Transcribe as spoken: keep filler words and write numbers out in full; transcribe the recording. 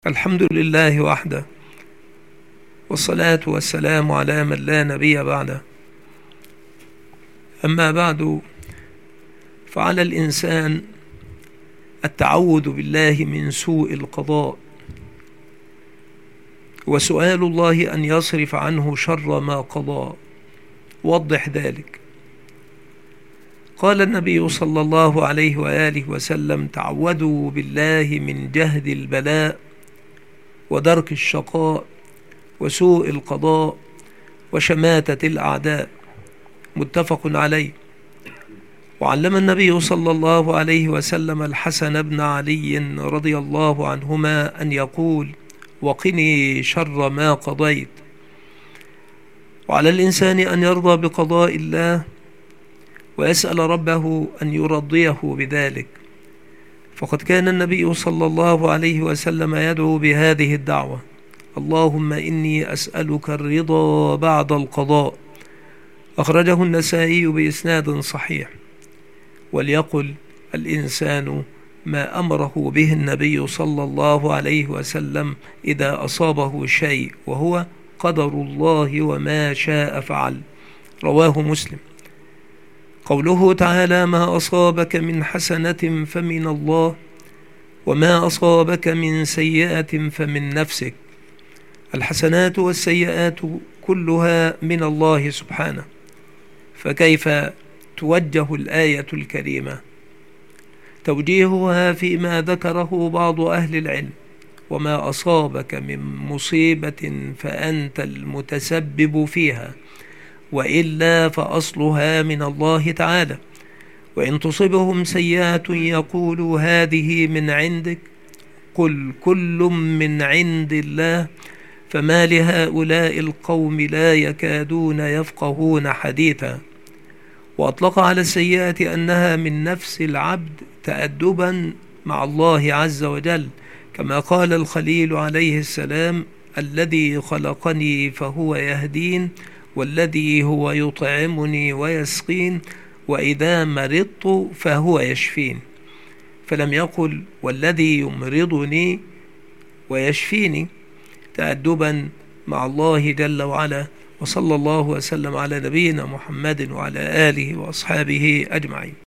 الحمد لله وحده، والصلاة والسلام على من لا نبي بعده. أما بعد، فعلى الإنسان التعوذ بالله من سوء القضاء، وسؤال الله أن يصرف عنه شر ما قضى. وضح ذلك. قال النبي صلى الله عليه وآله وسلم: تعوذوا بالله من جهد البلاء ودرك الشقاء وسوء القضاء وشماتة الأعداء. متفق عليه. وعلم النبي صلى الله عليه وسلم الحسن بن علي رضي الله عنهما أن يقول: وقني شر ما قضيت. وعلى الإنسان أن يرضى بقضاء الله ويسأل ربه أن يرضيه بذلك، فقد كان النبي صلى الله عليه وسلم يدعو بهذه الدعوة: اللهم إني أسألك الرضا بعد القضاء. أخرجه النسائي بإسناد صحيح. وليقل الإنسان ما أمره به النبي صلى الله عليه وسلم إذا أصابه شيء، وهو قدر الله وما شاء فعل. رواه مسلم. قوله تعالى: ما أصابك من حسنة فمن الله وما أصابك من سيئة فمن نفسك. الحسنات والسيئات كلها من الله سبحانه، فكيف توجه الآية الكريمة؟ توجيهها فيما ذكره بعض أهل العلم: وما أصابك من مصيبة فأنت المتسبب فيها، وإلا فأصلها من الله تعالى. وإن تصبهم سيئة يقولوا هذه من عندك، قل كل من عند الله، فما لهؤلاء القوم لا يكادون يفقهون حديثا. وأطلق على السيئة أنها من نفس العبد تأدبا مع الله عز وجل، كما قال الخليل عليه السلام: الذي خلقني فهو يهدين، والذي هو يطعمني ويسقين، وإذا مرضت فهو يشفين. فلم يقل والذي يمرضني ويشفيني، تأدبا مع الله جل وعلا. وصلى الله وسلم على نبينا محمد وعلى آله وأصحابه أجمعين.